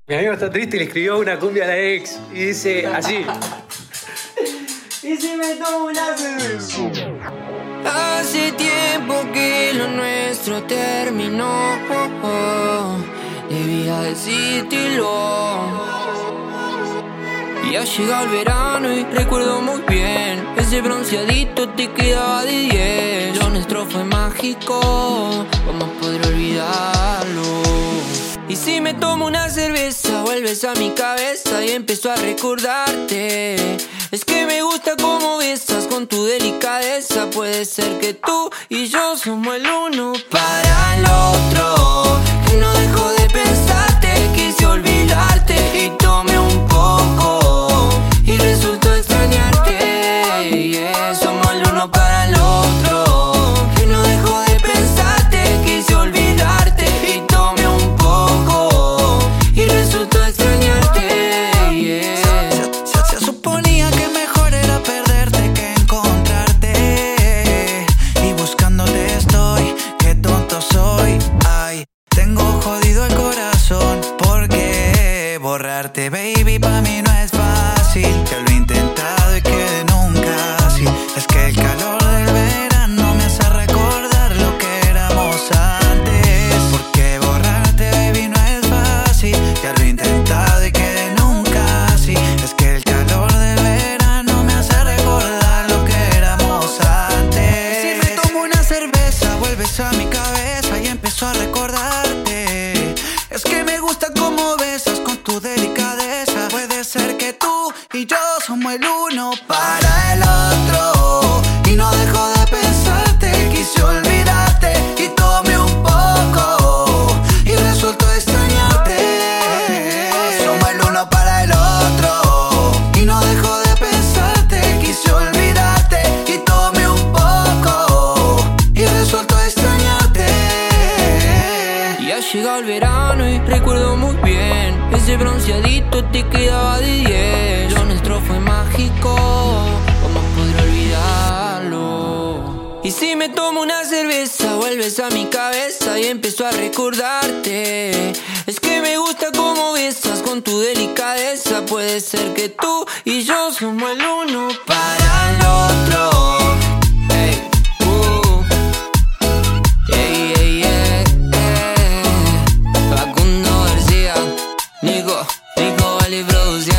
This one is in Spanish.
Mi amigo está triste y le escribió una cumbia a la ex. Y dice así. Y si me tomo una cerveza. Hace tiempo que lo nuestro terminó. Debía decírtelo. Ya ha llegado el verano y recuerdo muy bien. Ese bronceadito te quedaba de 10. Lo nuestro fue mágico, ¿cómo podré olvidarlo? Y si me tomo una cerveza, vuelves a mi cabeza y empiezo a recordarte. Es que me gusta cómo besas con tu delicadeza. Puede ser que tú y yo somos el uno para el otro. Que no dejo de pensarte, quise olvidarte y tomé un poco y resultó extrañarte. Yeah, somos el uno para el otro. Que no dejo de pensarte, quise olvidarte y tomé un poco y resultó extrañarte. Yeah. Se suponía que mejor era perderte que encontrarte. Y buscándote estoy, qué tonto soy. Ay, tengo jodido el corazón. Porque borrarte, baby, pa' mí no es fácil. Ya lo he intentado y que nunca así. Es que el calor del verano me hace recordar lo que éramos antes. Porque borrarte, baby, no es fácil. Ya lo he intentado y que nunca así. Es que el calor del verano me hace recordar lo que éramos antes. Si me tomo una cerveza, vuelves a mi cabeza y empiezo a recordarte. Es que me gusta cómo besas con tu delicadeza. Puede ser que tú y yo somos el uno para el otro. Y no dejo de pensarte, quise olvidarte y tomé un poco y resultó extrañarte. Somos el uno para el otro. Y no dejo de pensarte, quise olvidarte y tomé un poco y resultó extrañarte. Ya ha llegado el verano y recuerdo muy bien. Ese bronceadito te quedaba de 10. Lo nuestro fue mágico, ¿cómo podré olvidarlo? Y si me tomo una cerveza, vuelves a mi cabeza y empiezo a recordarte. Es que me gusta cómo besas con tu delicadeza. Puede ser que tú y yo somos el uno para el otro. Hey, yeah, yeah, yeah. Facundo García, Nico Valley Producción.